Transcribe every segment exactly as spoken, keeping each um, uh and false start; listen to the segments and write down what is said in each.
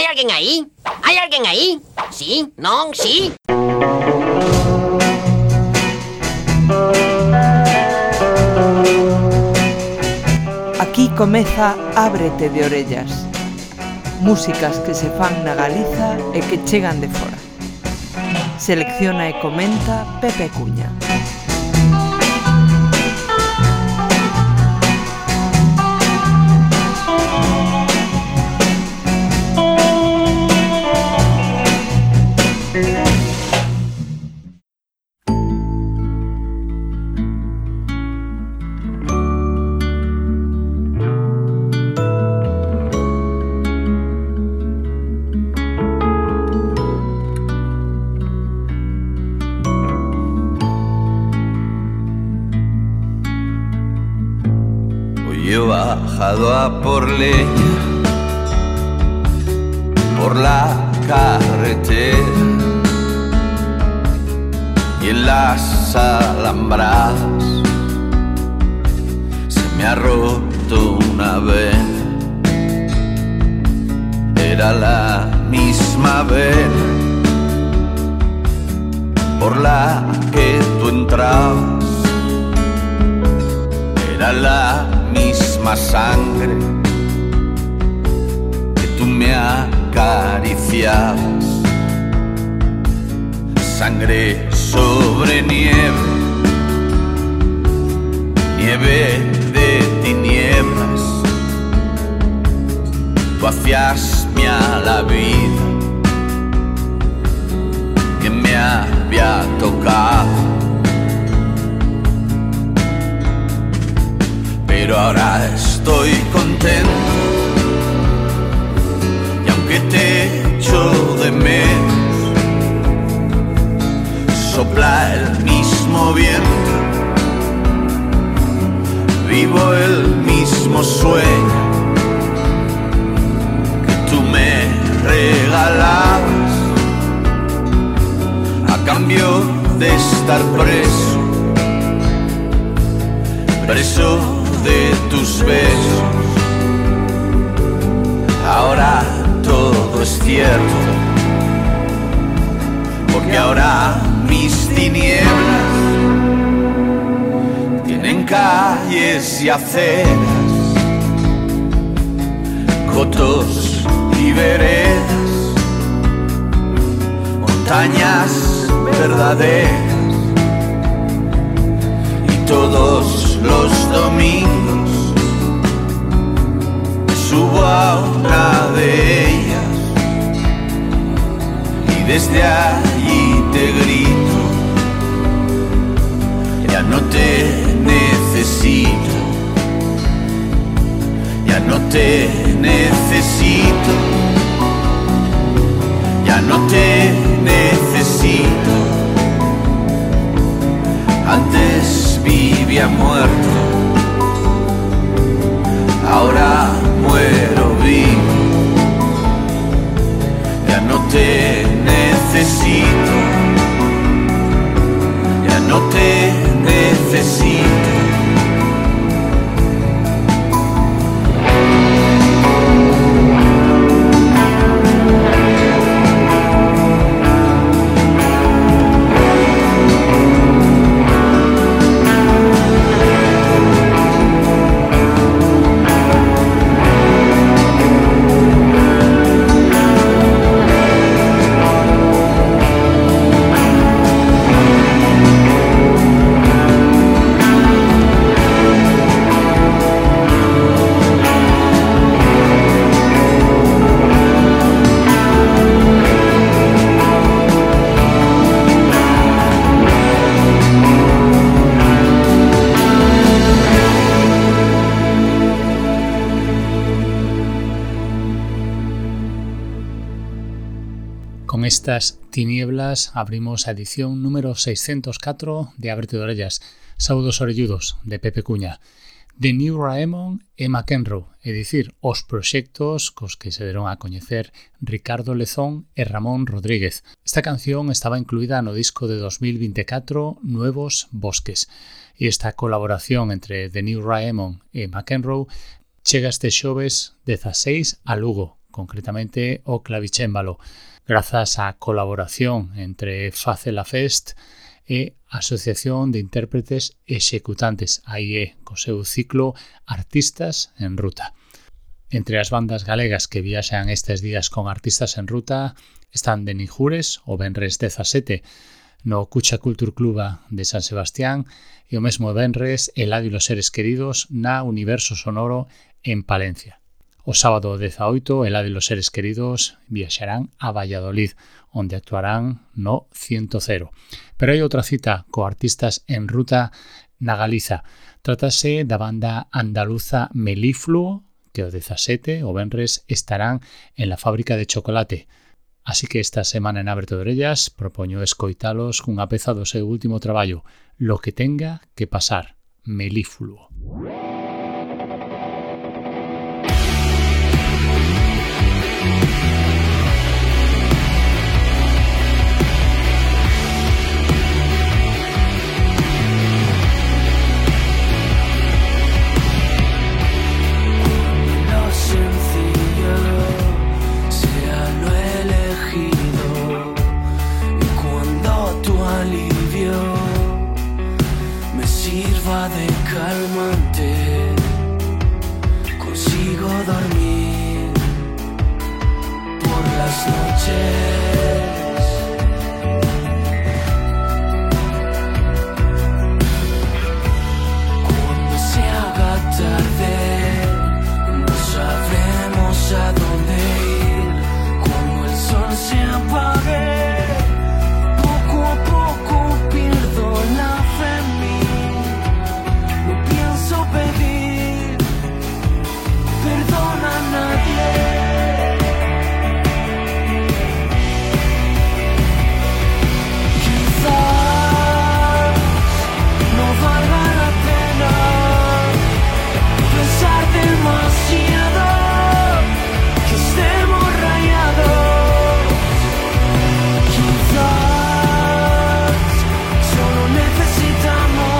alguén aí? Hai alguén aí? Sí? Non? Sí? Aquí comeza Ábrete de orellas. Músicas que se fan na Galiza e que chegan de fora. Selecciona e comenta Pepe Cuña. A por leña por la carretera y en las alambradas se me ha roto una vena. Era la misma vena por la que tú entrabas, era la misma sangre que tú me acariciabas, sangre sobre nieve, nieve de tinieblas. Tú hacíasme a la vida que me había tocado. Pero ahora estoy contento y aunque te echo de menos, sopla el mismo viento, vivo el mismo sueño que tú me regalabas a cambio de estar preso, preso de tus besos. Ahora todo es cierto, porque ahora mis tinieblas tienen calles y aceras, cotos y veredas, montañas verdaderas. Y todos los domingos me subo a una de ellas y desde allí te grito: ya no te necesito, ya no te necesito, ya no te necesito. Antes vivía muerto, ahora muero vivo. Ya no te necesito, ya no te necesito. Con estas tinieblas abrimos a edición número seiscentos catro de Ábrete de orellas. Saudos orelludos de Pepe Cuña. The New Raemon e McEnroe, é dicir, os proxectos cos que se deron a coñecer Ricardo Lezón e Ramón Rodríguez. Esta canción estaba incluída no disco de dos mil veinticuatro Nuevos Bosques, e esta colaboración entre The New Raemon e McEnroe chega este xoves dezaseis a Lugo, concretamente o clavicémbalo, grazas á colaboración entre Facela Fest e Asociación de Intérpretes Executantes, aí é, co seu ciclo Artistas en Ruta. Entre as bandas galegas que viaxan estes días con Artistas en Ruta están de Nijures o venres dezasete no Cucha Culture Club de San Sebastián e o mesmo venres Eladio e los Seres Queridos na Universo Sonoro en Palencia. O sábado dezaoito, Eladio e los Seres Queridos viaxarán a Valladolid, onde actuarán no ciento cero. Pero hai outra cita co Artistas en Ruta na Galiza. Trátase da banda andaluza Melifluo, que o dezasete, o venres, estarán en la fábrica de chocolate. Así que esta semana en Ábrete de Orellas propoño escoitalos cunha peza do seu último traballo, Lo que tenga que pasar, Melifluo. De calmante, consigo dormir por las noches. Cuando se haga tarde, no sabremos a dónde ir. Cuando el sol se apague, poco a poco pierdo la fe en mí. Pedir perdón a nadie. Quizás no valga la pena pensar demasiado, que estemos rayados. Quizás solo necesitamos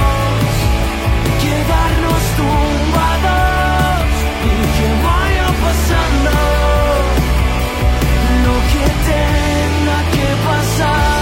quedarnos tumbados y que vaya pasando lo que tenga que pasar.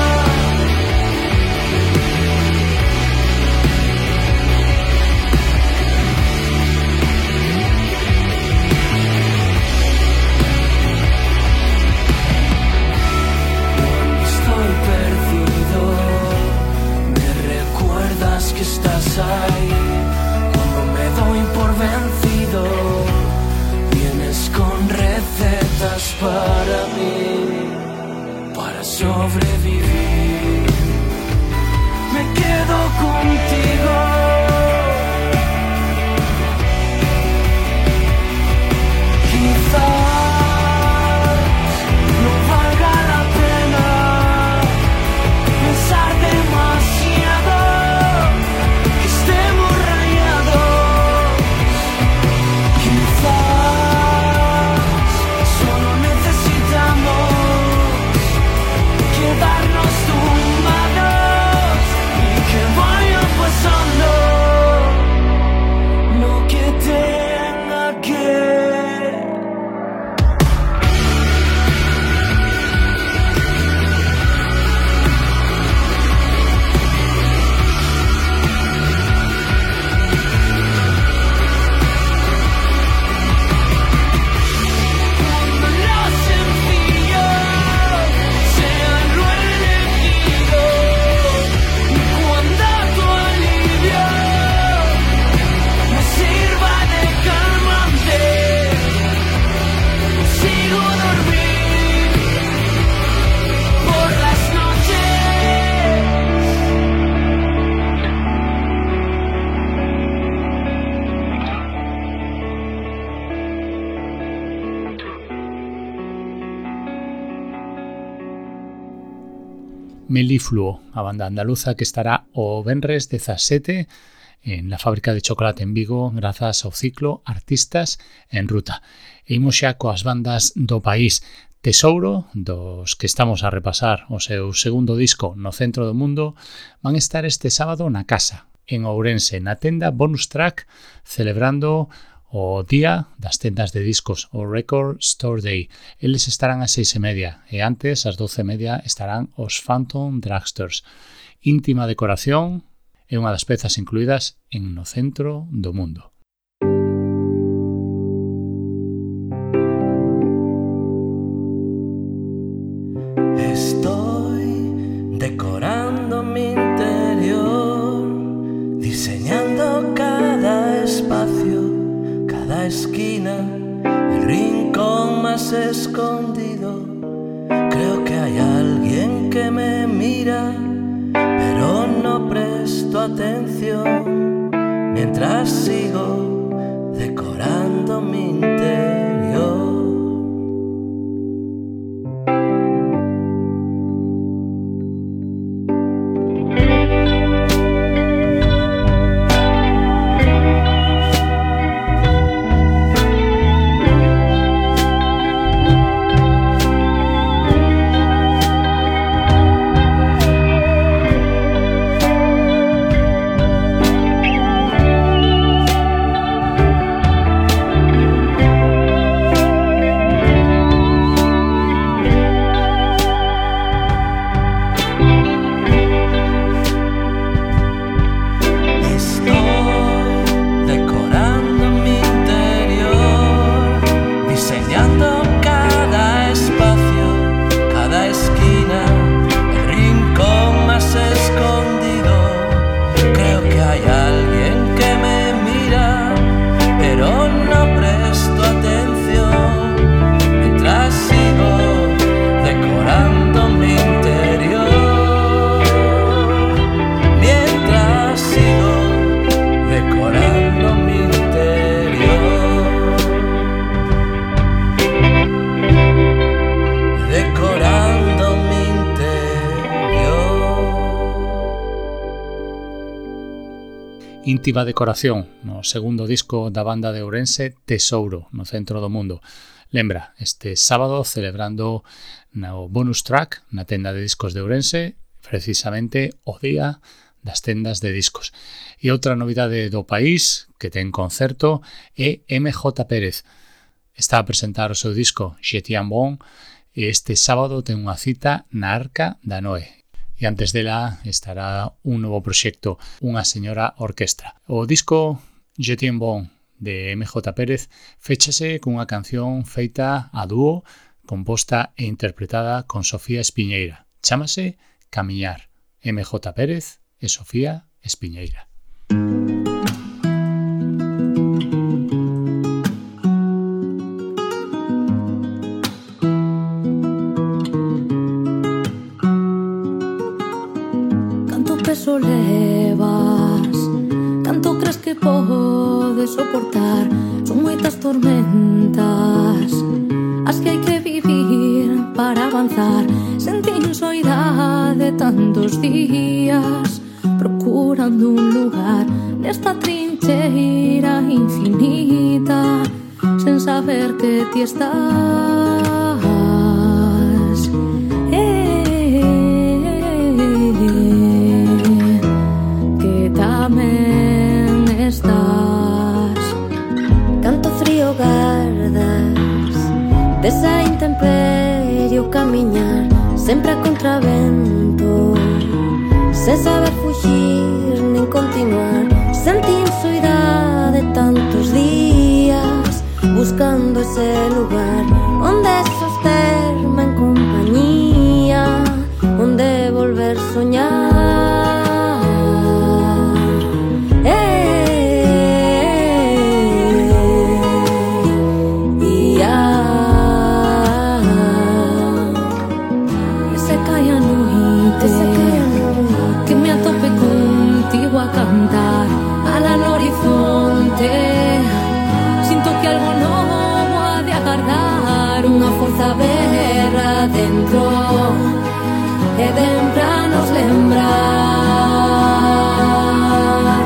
Cuando estoy perdido, me recuerdas que estás ahí. Doy por vencido, vienes con recetas para mí, para sobrevivir. Me quedo contigo. Quizás no valga la pena pensar demasiado, que estemos rayados. Solo necesitamos quedarnos tumbados y que vaya pasando lo que tenga que. Melifluo, a banda andaluza que estará o venres dezasete en la fábrica de chocolate en Vigo grazas ao ciclo Artistas en Ruta. E imos xa coas bandas do país. Tesouro, dos que estamos a repasar o seu segundo disco no centro do mundo, van estar este sábado na casa, en Ourense, na tenda Bonus Track, celebrando o día das tendas de discos, o Record Store Day. Eles estarán ás seis e media e antes, ás doce e media, estarán os Phantom Dragsters. Íntima decoración é unha das pezas incluídas en No Centro do Mundo. Estoy decorando mi interior, diseñando cada espacio, cada esquina, el rincón más escondido. Creo que hay alguien que me mira, pero no presto atención mientras sigo decorando mi interior. Íntima decoración no segundo disco da banda de Ourense Tesouro, no Centro do Mundo. Lembra, este sábado celebrando no bonus track na tenda de discos de Ourense, precisamente o día das tendas de discos. E outra novidade do país que ten concerto é M J Pérez. Está a presentar o seu disco Jetian Bon e este sábado ten unha cita na Arca da Noé. E antes dela estará un novo proxecto, unha señora orquestra. O disco Jetian Bon de M J Pérez féchase cunha canción feita a dúo, composta e interpretada con Sofía Espiñeira. Chámase Camiñar. M J Pérez e Sofía Espiñeira. Peso levas, canto crees que podes soportar. Son moitas tormentas as que hai que vivir para avanzar. Sentín soidade tantos días procurando un lugar nesta trincheira infinita, sen saber que ti estás. Tamén estás. Canto frío gardas desa intemperie o camiñar, sempre a contravento, sen saber fuxir nin continuar. Sentín soidade tantos días buscando ese lugar onde sosterme en compañía, onde volver soñar. A cantar al horizonte, sinto que algo novo ha de agardar, unha forza berra dentro e vem pra nos lembrar.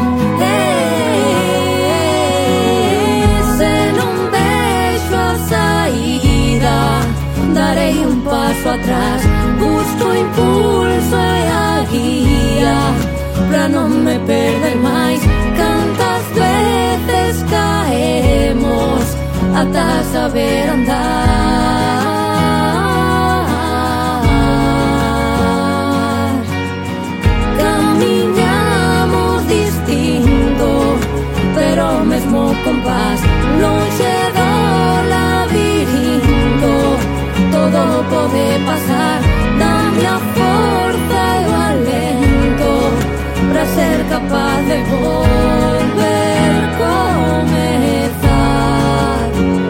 E se non vexo a saída, darei un paso atrás, busco impulso e a guía pra non me perder máis. Cantas veces caemos ata saber andar. Camiñamos distinto, pero o mesmo compás, lonxe do labirinto. Todo pode pasar, dame a forza e o alento para ser capaz de volver comezar.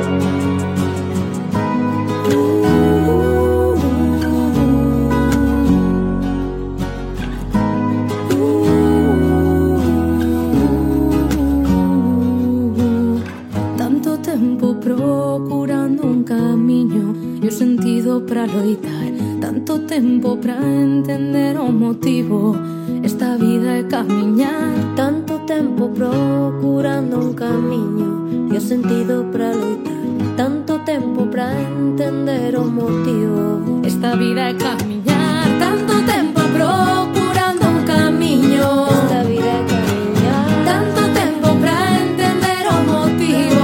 Tanto tempo procurando un camiño e o sentido para loitar, tanto tempo para entender o motivo. Esta vida é camiñar, tanto tempo procurando un camiño e o sentido para loitar, tanto tempo para entender o motivo. Esta vida é camiñar, tanto tempo procurando un camiño. Esta vida é camiñar, tanto tempo para entender o motivo.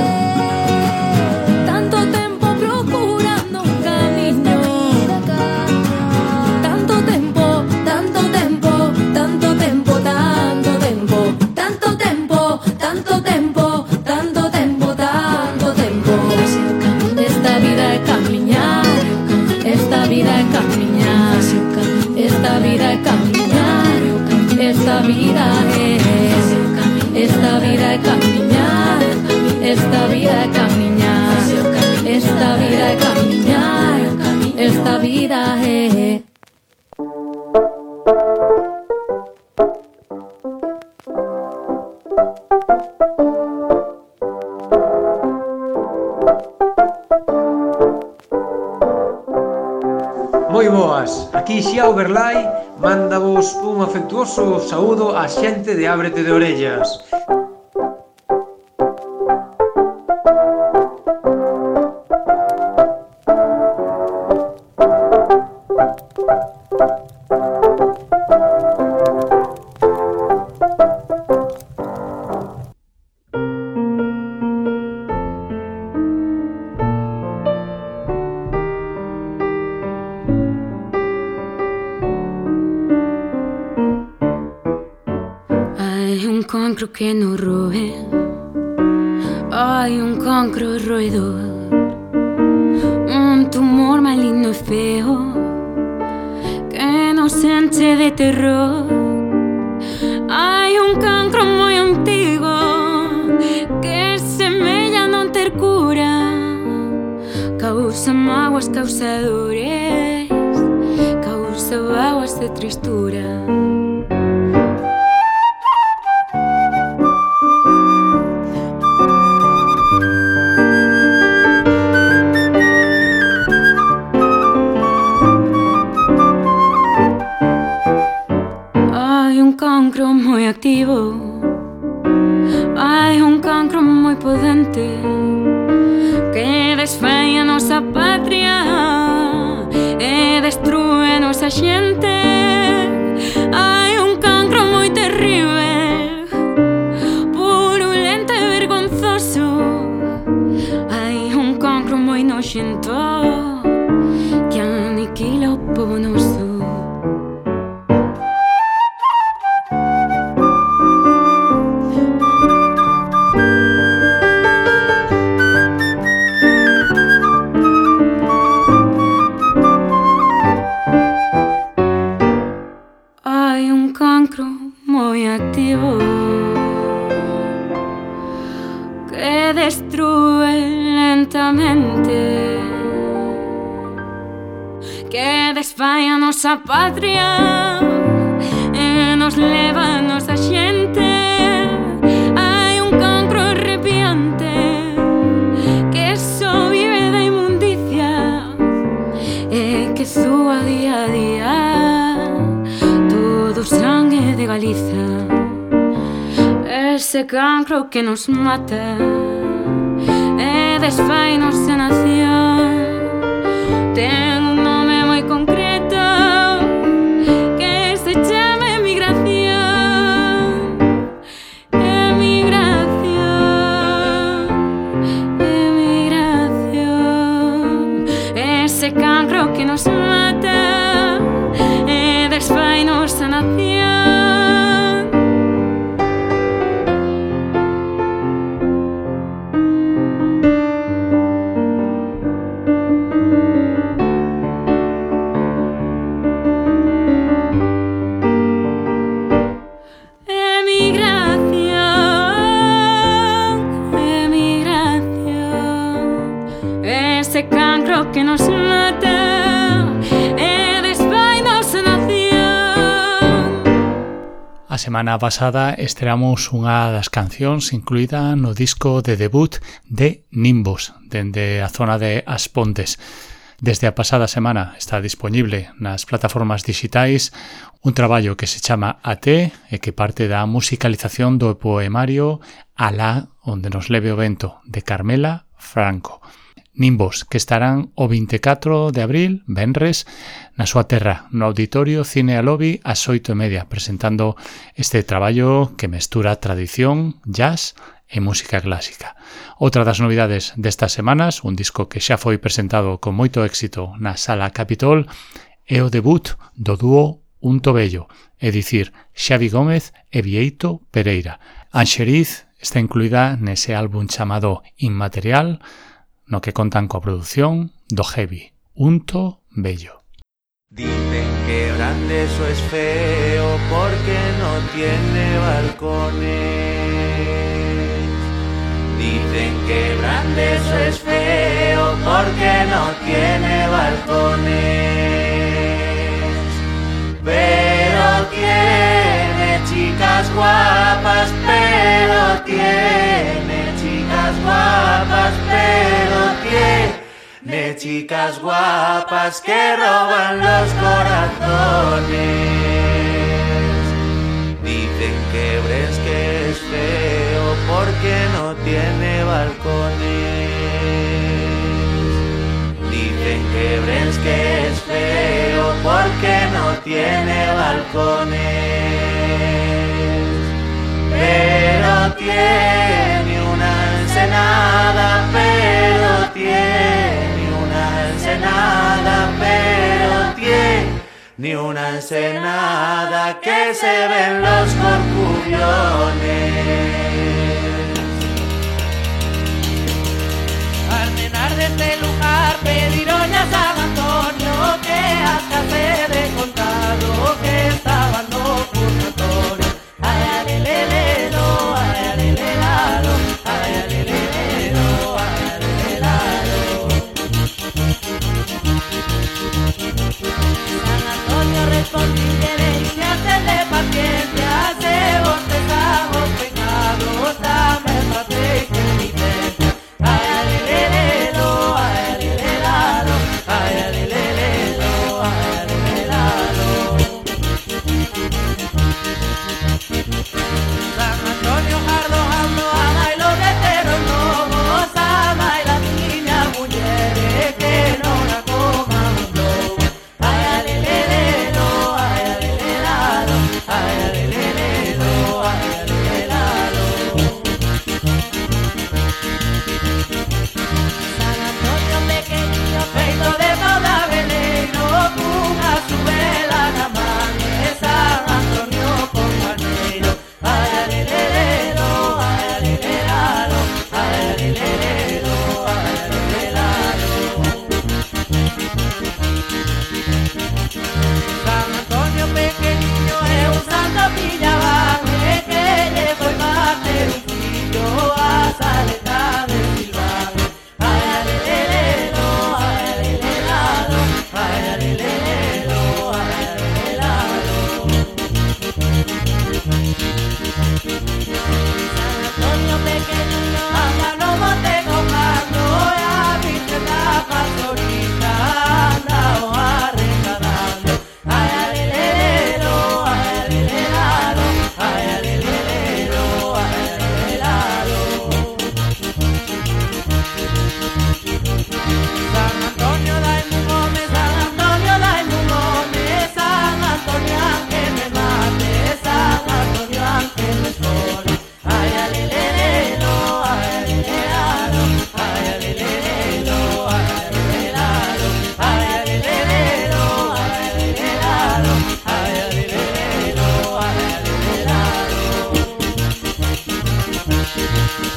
Tanto tempo procurando un camiño. Tanto tempo, tanto tempo, tanto tempo, tanto tempo, tanto tempo, tanto tempo, tanto tempo, tanto tempo. Esta vida é camiñar, esta vida é camiñar, esta vida é camiñar, esta vida é, esta vida é camiñar, esta vida é camiñar, esta vida é camiñar, esta vida é. Moi boas, aquí Xiao Berlai mándavos un afectuoso saúdo á xente de Ábrete de Orellas. Cancro que no roe, hay un cancro roedor, un tumor maligno y feo que nos enche de terror. Hay un cancro muy antiguo que semella non ter cura, causa mágoas, causa dores, causa vaguas de tristura. Cancro muy activo, hay un cancro muy potente que desfai a nosa patria e destrue a nosa xente. Hai un cancro moi terrible, purulento e vergonzoso. Hai un cancro moi noxento que aniquila o pobo noso. Que desfai a nosa patria e nos leva a nosa xente. Hai un cancro arrepiante que só vive da inmundicia e que súa día a día todo o sangue de Galiza. Ese cancro que nos mata e desfai nosa nación ten un nome moi concreto que se chama emigración. Emigración, nos mata e desfainos a nación. Ese cancro que nos mata e desfainos a nación. A semana pasada estreamos unha das cancións incluída no disco de debut de Nimbos, dende a zona de As Pontes. Desde a pasada semana está disponible nas plataformas digitais un traballo que se chama A T e que parte da musicalización do poemario Alá onde nos leve o vento, de Carmela Franco. Nimbos, que estarán o vinte e catro de abril, venres, na súa terra, no Auditorio Cine a Lobby, ás oito e media, presentando este traballo que mestura tradición, jazz e música clásica. Outra das novidades destas semanas, un disco que xa foi presentado con moito éxito na Sala Capitol, é o debut do dúo Unto Bello, é dicir, Xavi Gómez e Bieito Pereira. Anxeriz está incluída nese álbum chamado Inmaterial, no que contan coa produción do Heavy, Unto Bello. Dicen que Brandeso es feo porque no tiene balcones. Dicen que Brandeso es feo porque no tiene balcones. Pero tiene chicas guapas, pero tiene chicas guapas, pero tiene chicas guapas que roban los corazones. Dicen que Bresque es feo porque no tiene balcones. Dicen que Bresque es feo porque no tiene balcones. Pero tiene una ensenada, pero tiene una ensenada, pero tiene una ensenada que se ven los corcubiones. Al cenar de este lugar pediron a San Antonio que hasta se de contado que estaba no purgatorio. Ay, ay, le, le, lo, ay, ay, le, la, lo, ay, ay, le, le, lo, ay, ay, le, la, lo. San Antonio respondíle y se hacen de paciencia, se bostezamos pecados, dame parte y penitencia. Ay, ay, le, le, lo, ay,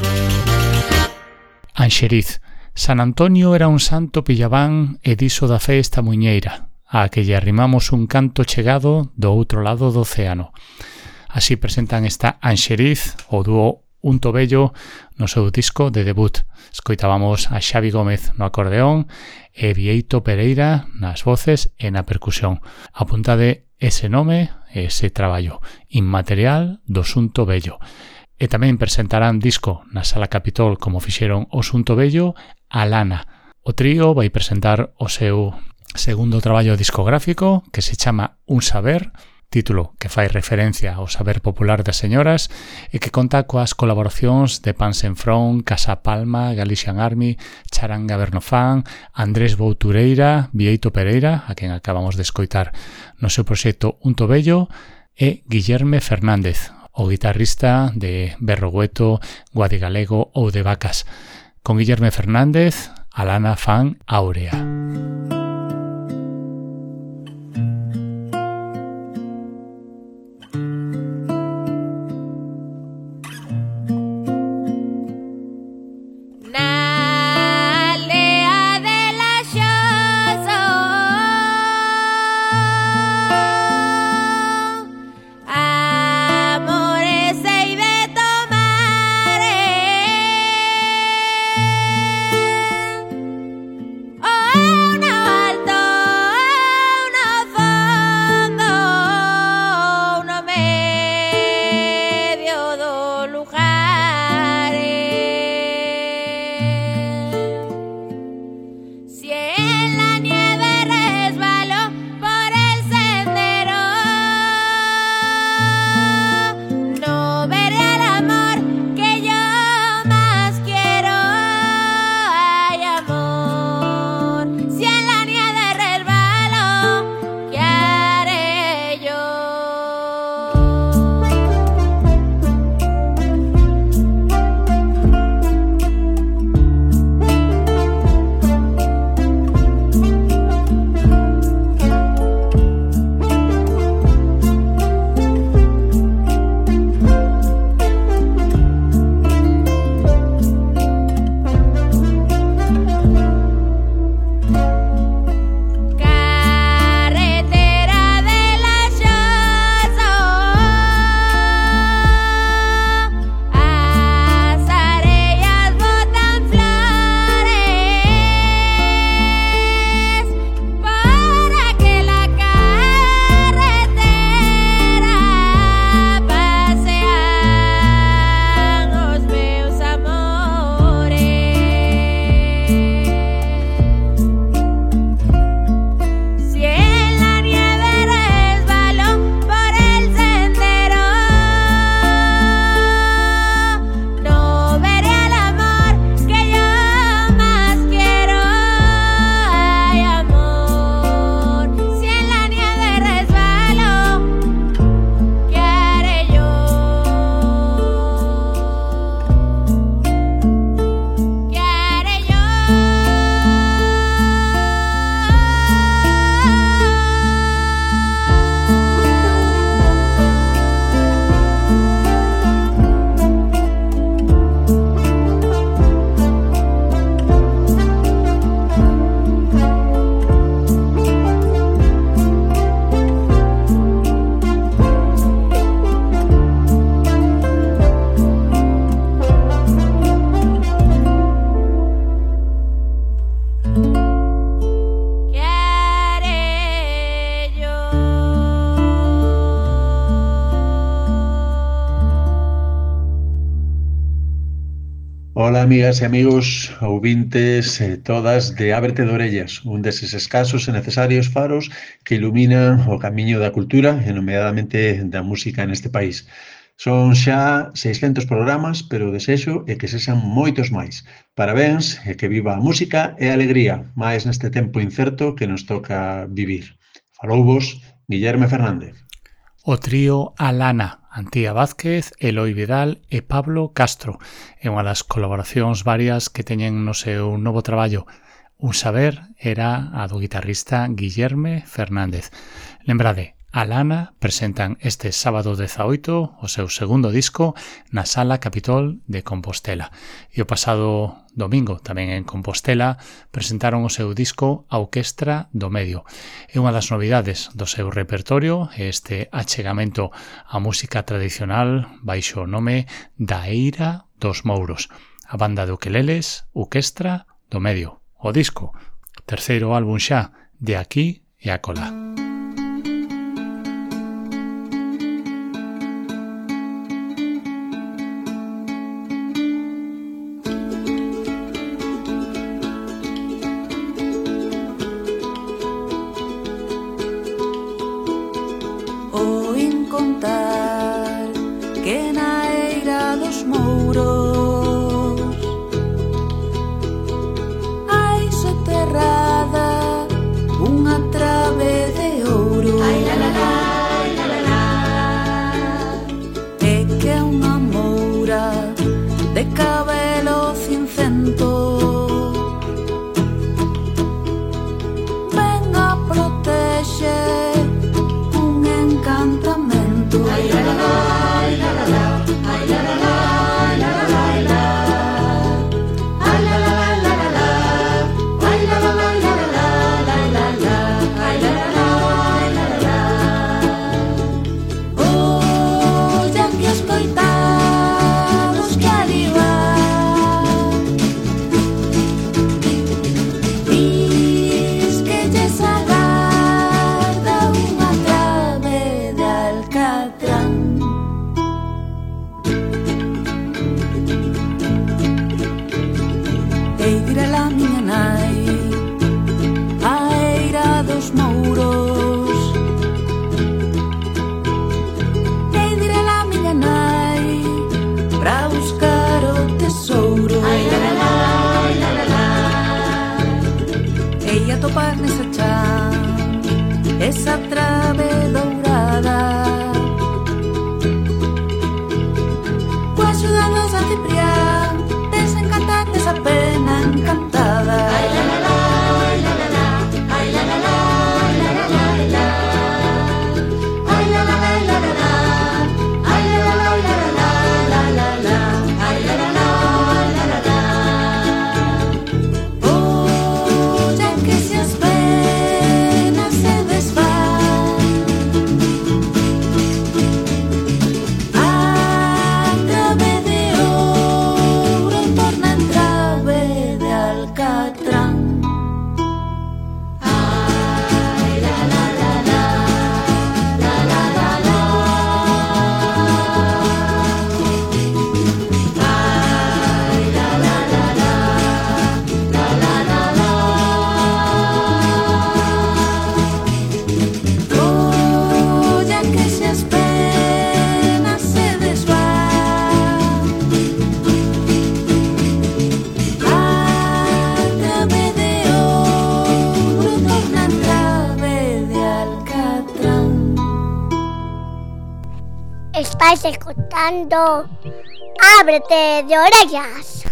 Anxeriz. San Antonio era un santo pillabán e diso da festa muñeira, a que lle arrimamos un canto chegado do outro lado do océano. Así presentan esta Anxeriz, o dúo Unto Bello, no seu disco de debut. Escoitábamos a Xavi Gómez no acordeón e Bieito Pereira nas voces e na percusión. Apuntade ese nome e ese traballo, Inmaterial do Unto Bello. E tamén presentarán disco na Sala Capitol como fixeron o Unto Bello a Lana. O trío vai presentar o seu segundo traballo discográfico que se chama Un Saber, título que fai referencia ao saber popular das señoras e que conta coas colaboracións de Pans en Front, Casa Palma, Galician Army, Charanga Bernofán, Andrés Boutureira, Bieito Pereira, a quen acabamos de escoitar no seu proxecto Unto Bello, e Guillerme Fernández, o guitarrista de Berrogueto, Guadigalego ou de Vacas. Con Guillerme Fernández, Alana fan Áurea. Ola, amigas e amigos, ouvintes e todas de Ábrete de Orellas, un deses escasos e necesarios faros que iluminan o camiño da cultura e nomeadamente da música neste país. Son xa seiscentos programas, pero o desexo é que sexan moitos máis. Parabéns e que viva a música e a alegría, máis neste tempo incerto que nos toca vivir. Falouvos Guillerme Fernández. O trío Alana, Antía Vázquez, Eloi Vidal e Pablo Castro. É unha das colaboracións varias que teñen no seu novo traballo. Un saber era a do guitarrista Guillerme Fernández. Lembrade, Alana presentan este sábado dezaoito o seu segundo disco na Sala Capitol de Compostela. E o pasado domingo, tamén en Compostela, presentaron o seu disco A Orquestra do Medio. É unha das novidades do seu repertorio, este achegamento á música tradicional baixo o nome da Eira dos Mouros. A banda de ukeleles, Orquestra do Medio. O disco, terceiro álbum xa, de aquí e acolá. Estáis escuchando Ábrete de Orellas.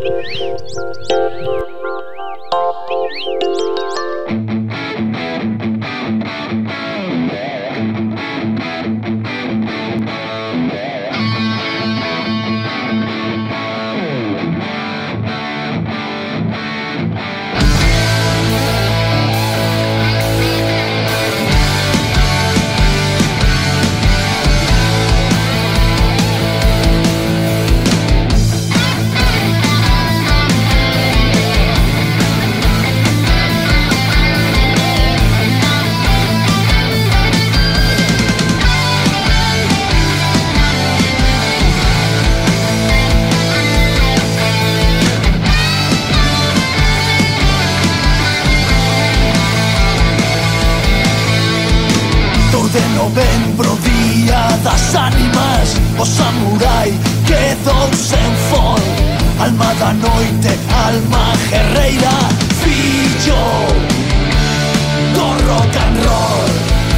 Novembro, día das ánimas, o samurai quedou sen fol. Alma da noite, alma guerreira, fillo do rock and roll.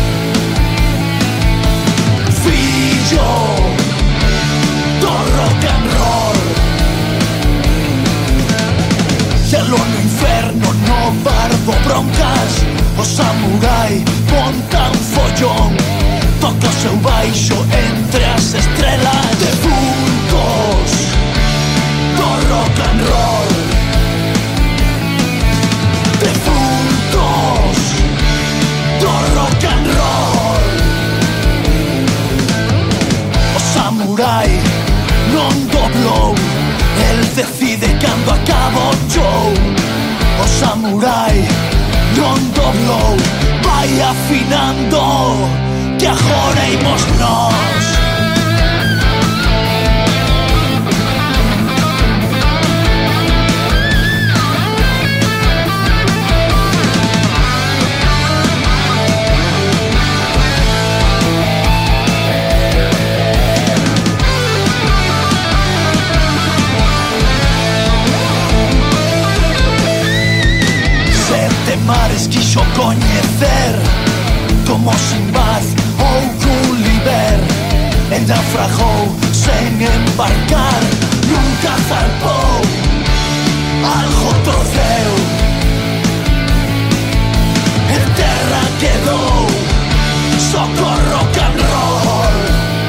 Fillo do rock and roll. Xelo no inferno, no bardo broncas, o samurai monta un follón. toca o seu baixo entre as estrelas. Defuntos do rock and roll, defuntos do rock and roll. O samurai non doblou, el decide cando acaba o show. O samurai non doblou, vai afinando, que agora imos nós. Mares quixo coñecer, como Sinbad ou Gulliver. El naufragou sen embarcar, nunca zarpou, algo troceu. En terra quedou, só co rock and roll.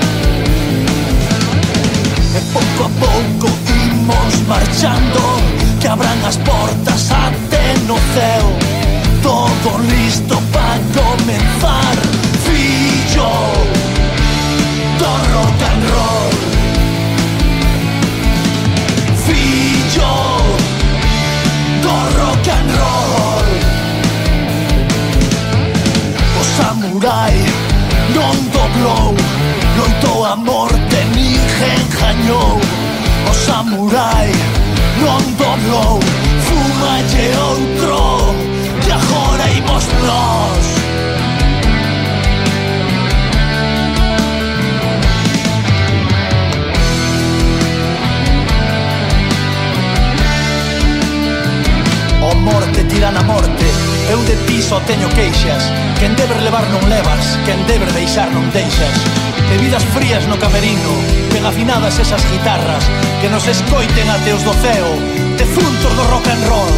E pouco a pouco imos marchando, que abran as portas até no ceo. Todo listo para comenzar, fillo do rock and roll, fillo do rock and roll. O samurai non doblou, loitou a morte, ninguén gañou. O samurai non doblou, fumalle outro, e agora imos nós. O morte tira na morte, eu de ti só teño queixas. Quen deber levar non levas, quen deber deixar non deixas. Bebidas frías no camerino, ben afinadas esas guitarras, que nos escoiten até os do ceo, defuntos do rock and roll.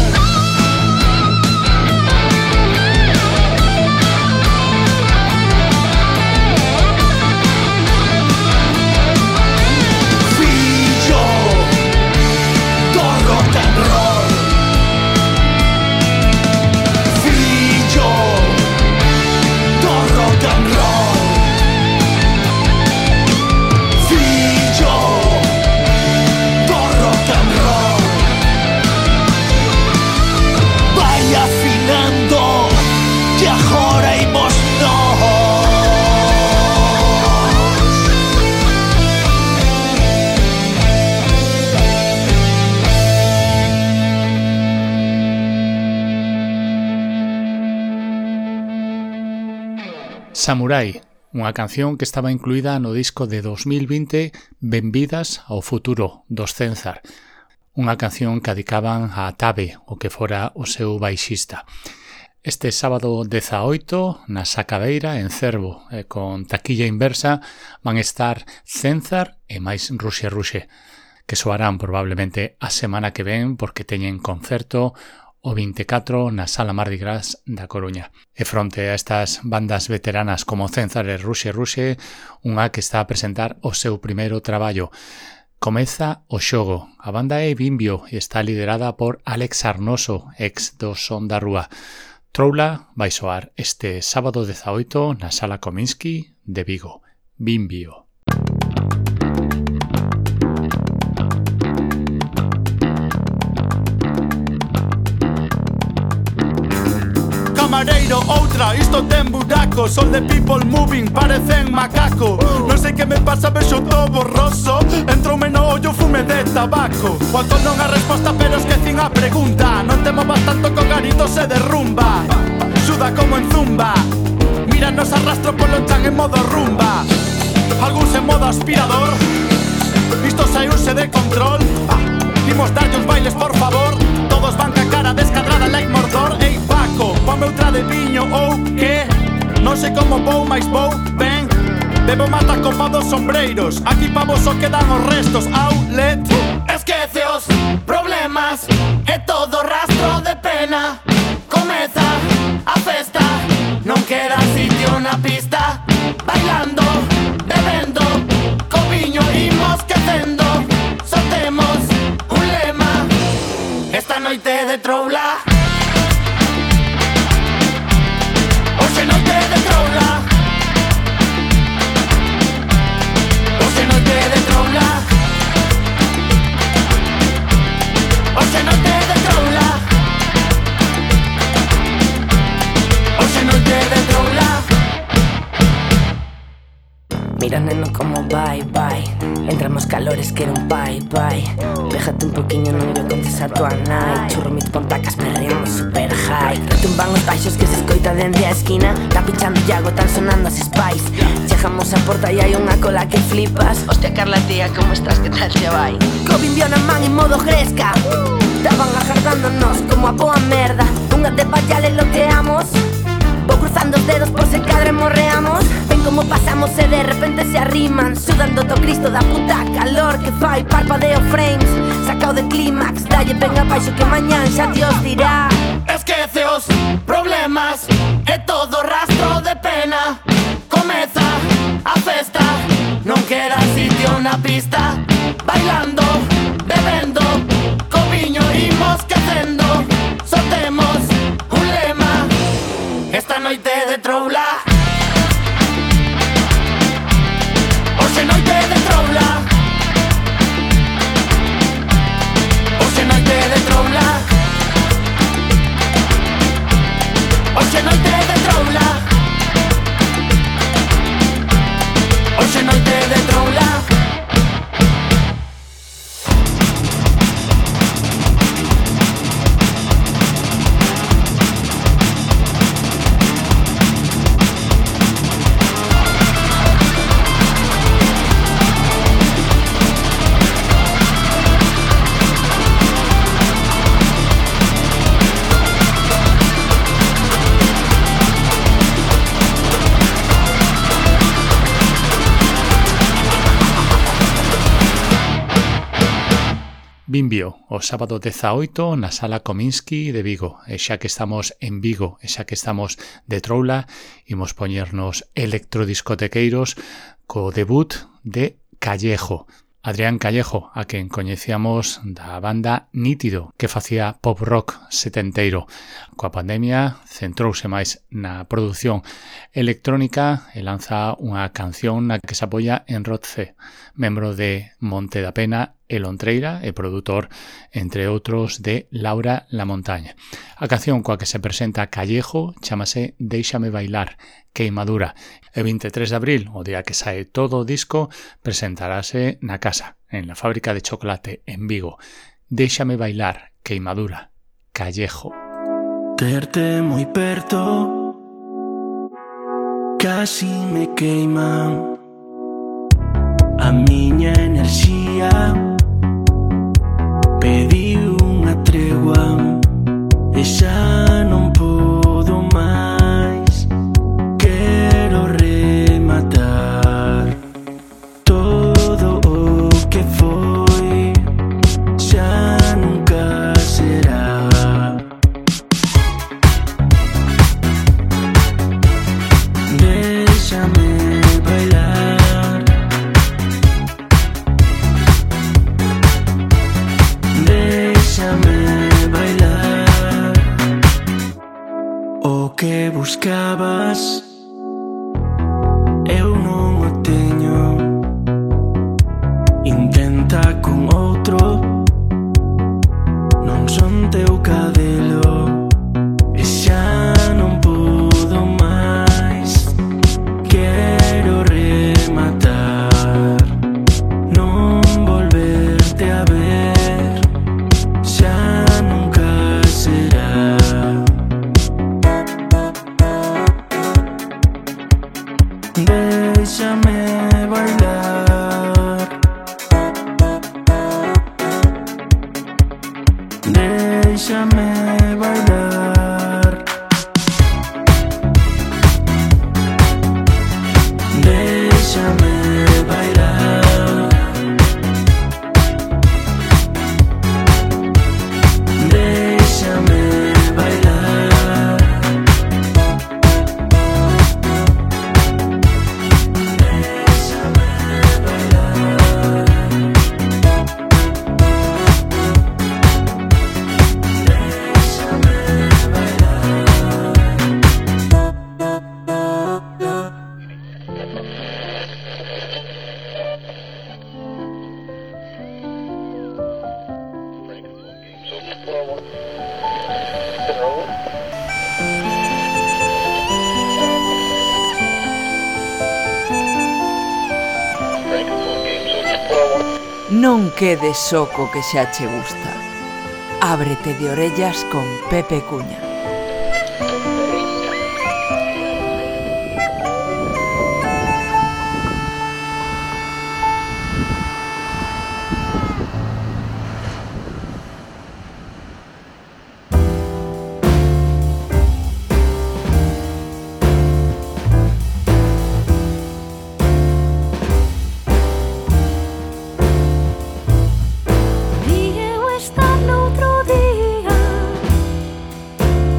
Samurai, unha canción que estaba incluída no disco de dos mil vinte Benvidas ao futuro, dos Cenzar. Unha canción que dedicaban a Tabe, o que fora o seu baixista. Este sábado dezaoito, na Sacadeira, en Cervo, e con taquilla inversa, van estar Cenzar e máis Ruxe Ruxe, que soarán probablemente a semana que ven porque teñen concerto o vinte e catro na Sala Mardi Gras da Coruña. E fronte a estas bandas veteranas como Cenzar e Ruxe Ruxe, unha que está a presentar o seu primeiro traballo. Comeza o xogo. A banda é Bimbio e está liderada por Alex Arnoso, ex do Son da Rúa. Troula vai soar este sábado dezaoito na Sala Kominsky de Vigo. Bimbio. Camareiro, outra, isto ten buraco. Son de people moving, parecen macaco. Non sei que me pasa, vexo todo borroso. Entroume no ollo fume de tabaco. O alcohol non a resposta, pero esquecín a pregunta. Non te movas tanto co garito se derrumba. Suda como en zumba. Míranos arrastro polo chan en modo rumba. Algúns en modo aspirador. Isto saiuse de control. Imos darlle uns bailes, por favor. Todos van ca cara descadrada like Mordor. Ei, Paco, ponme outra de viño ou que? Non sei como vou, mais vou, ben. Bebo mata copa dos sombreiros. Aquí pa vos só quedan os restos. Outlet. Esquece os problemas e todo rastro de pena. Comeza a festa, non queda sitio na pista. Vai de troula. Hoxe noite de troula. Hoxe noite de troula. Hoxe noite de troula. Hoxe noite de troula. Mira neno como vai, vai. Entramos calores, quero un pai, pai. Péjate un poquinho, non lle contes a tua nai. Churro mit pontacas, perreamos super high. Retumban os baixos que se escoita dende a esquina. Tá pichando Iago, tan sonando as Spice. Chegamos a porta e hai unha cola que flipas. Hostia Carla tía, como estás, que tal che vai? Co bimbio na man en modo gresca. Estaban agardándonos como a boa merda. Unha de payale loqueamos. Vou cruzando os dedos por se cadre morreamos. Ven como pasamos e de repente se arriman. Sudando to Cristo da puta calor que fai. Parpadeo frames, sacao de clímax. Dalle ven abaixo que mañán xa Dios dirá. Esquece os problemas e todo rastro de pena. Comeza a festa, non queda sitio na pista. Bailando, bebendo, co viño imos quecendo. Só temos un lema, esta noite de troula. Hoxe noite de troula. Hoxe noite de troula. Hoxe noite de troula. Hoxe noite de troula. Bimbio, o sábado dezaoito na Sala Kominsky de Vigo. E xa que estamos en Vigo, e xa que estamos de troula, imos poñernos electrodiscotequeiros co debut de Callejo. Adrián Callejo, a quen coñecíamos da banda Nítido, que facía pop rock setenteiro. Coa pandemia centrouse máis na produción electrónica e lanza unha canción na que se apoia en Rod C, membro de Monte da Pena e Lontreira e produtor, entre outros, de Laura La Montaña. A canción coa que se presenta Callejo chámase Déixame bailar, Queimadura. E vinte e tres de abril, o día que sae todo o disco, presentarase na casa, en la fábrica de chocolate en Vigo. Déixame bailar, Queimadura, Callejo. Terte moi perto casi me queima a miña enerxía. Pedi unha tregua e xa non podo máis. Quero rematar todo o que foi, xa nunca será. Déixame bailar, déixame bailar. O que buscabas eu non o teño. Intenta con outro, non son teu cadelo e xa non podo máis. Quero rematar, non volverte a ver, xa nunca será. Déixame bailar, déixame bailar, déixame bailar, déixame bailar. Déixame bailar. Non quedes só co que xa che gusta. Ábrete de orellas con Pepe Cuña. Vi eu estar noutro día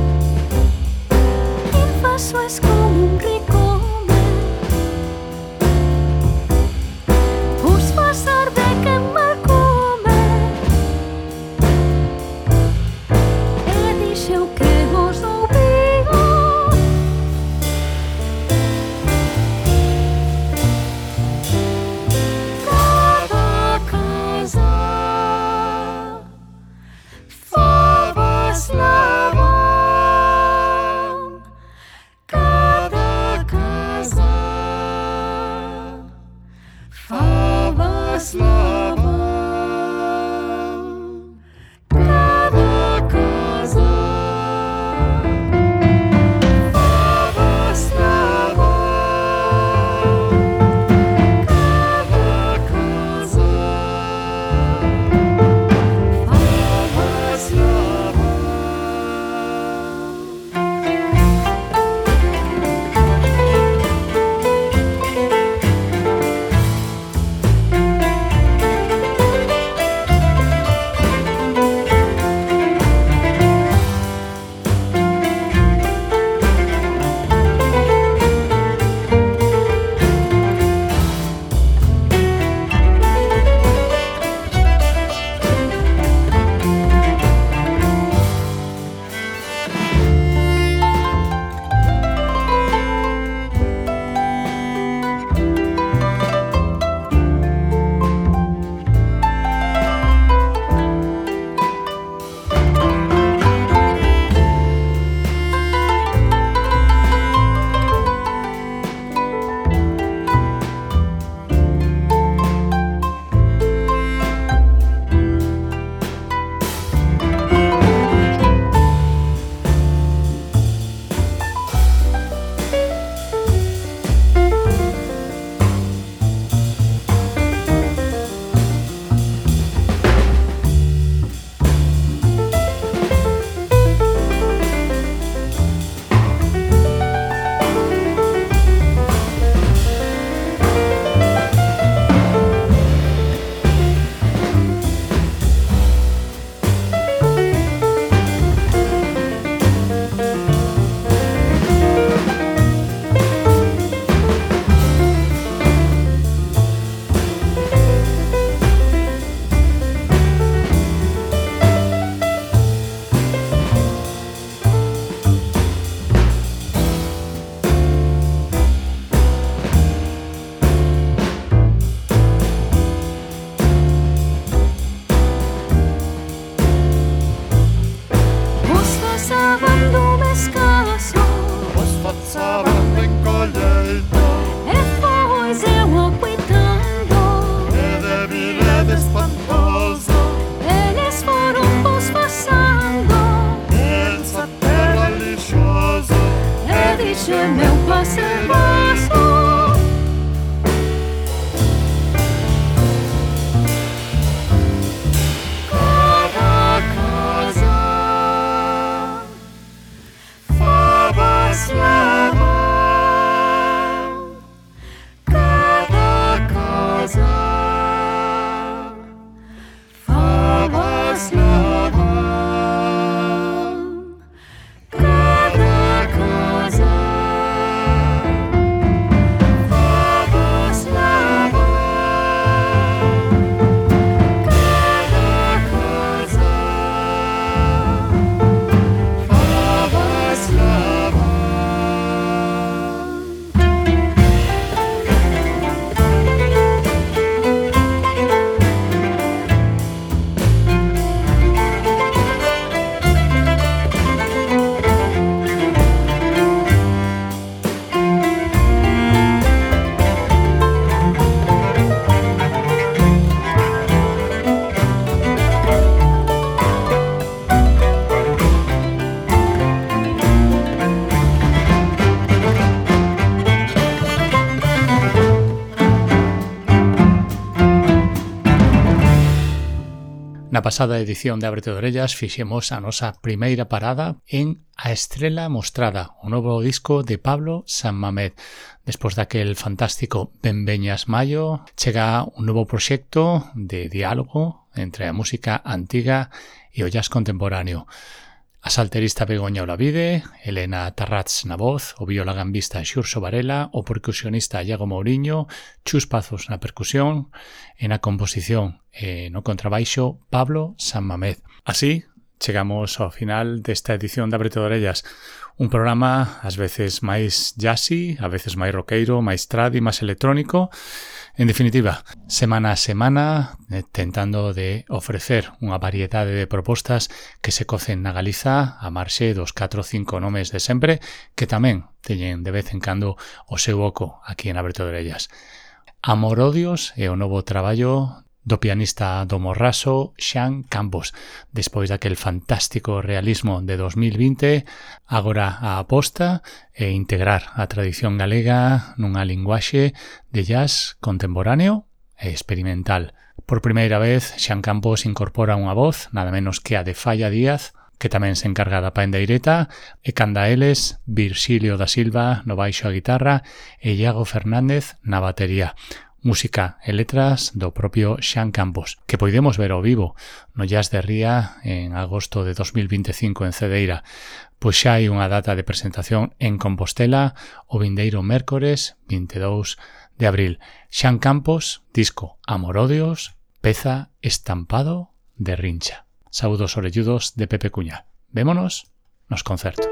Na pasada edición de Ábrete de Orellas fixemos a nosa primeira parada en A Estrela Mostrada, o novo disco de Pablo Sanmamed. Despois daquel fantástico Benveñas Mayo, chega un novo proxecto de diálogo entre a música antiga e o jazz contemporáneo. A salterista Begoña Olavide, Elena Tarrats na voz, o violagambista Xurxo Varela, o percusionista Iago Mouriño, Chus Pazos na percusión e na composición e no contrabaixo Pablo Sanmamed. Así, chegamos ao final desta edición de Ábrete de Orellas, un programa ás veces máis jazzy, ás veces máis roqueiro, máis tradi, máis electrónico. En definitiva, semana a semana, eh, tentando de ofrecer unha variedade de propostas que se cocen na Galiza a marxe dos catro ou cinco nomes de sempre, que tamén teñen de vez en cando o seu oco aquí en Ábrete de Orellas. Amorodios é o novo traballo do pianista do Morraso, Xan Campos. Despois daquel fantástico realismo de dos mil vinte, agora a aposta é integrar a tradición galega nunha linguaxe de jazz contemporáneo e experimental. Por primeira vez, Xan Campos incorpora unha voz, nada menos que a de Falla Díaz, que tamén se encarga da pandeireta, e canda eles Virxilio da Silva no baixo a guitarra e Iago Fernández na batería. Música e letras do propio Xan Campos, que podemos ver ao vivo no Jazz de Ría en agosto de dos mil veinticinco en Cedeira. Pois xa hai unha data de presentación en Compostela o vindeiro mércores vinte e dous de abril. Xan Campos, disco Amorodios, peza Estampado de Rincha. Saúdos orelludos de Pepe Cuña. Vémonos nos concertos.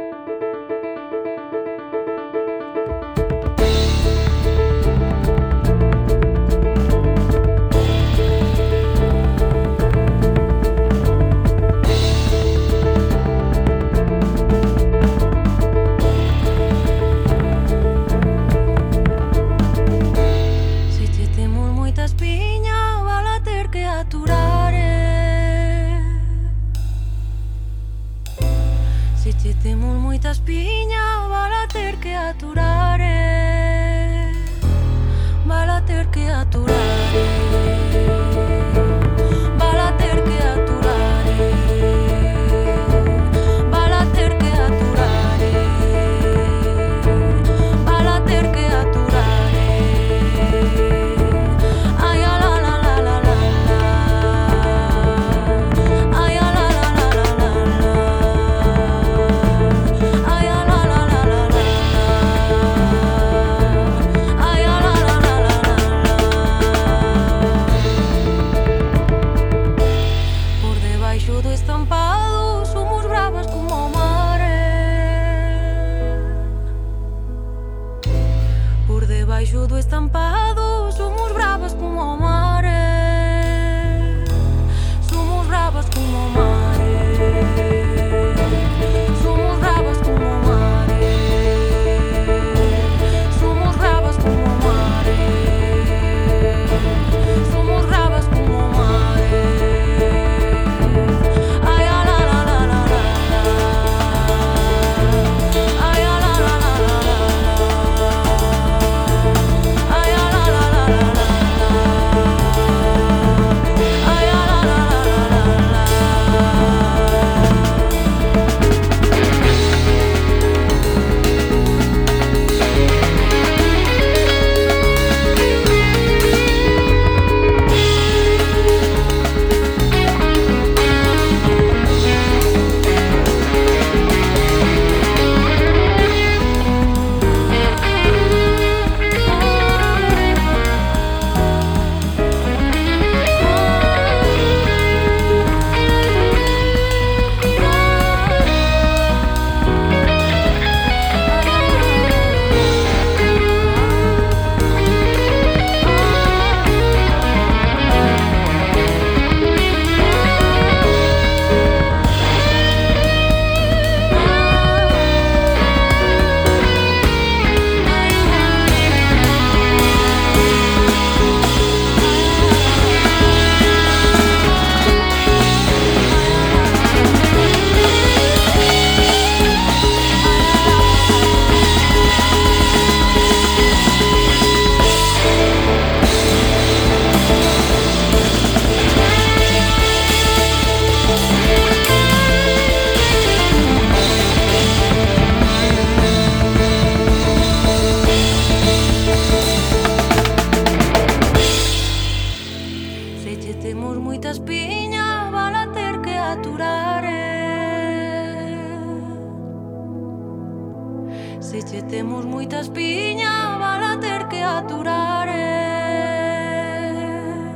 Temos moitas piñas, vala ter que aturare, vala ter que aturare, vala ter que aturare, vala ter que aturare, vala ter que aturare. Ay la la la la la la, ay la la la la la la. Estampado, somos bravas como o mare. Por debaixo do estampado, somos bravas como o mare. Somos bravas como o mare. Somos bravas como o mare. Somos bravas como o mare. Somos bravas como o mare. Ay, la la la la la la. Ay, la Se che temos moita espiña, vala ter que aturar, eh.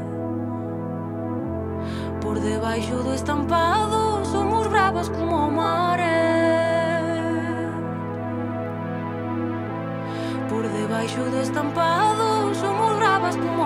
Por debaixo do estampado somos bravas como o mar, eh. Por debaixo do estampado somos bravas como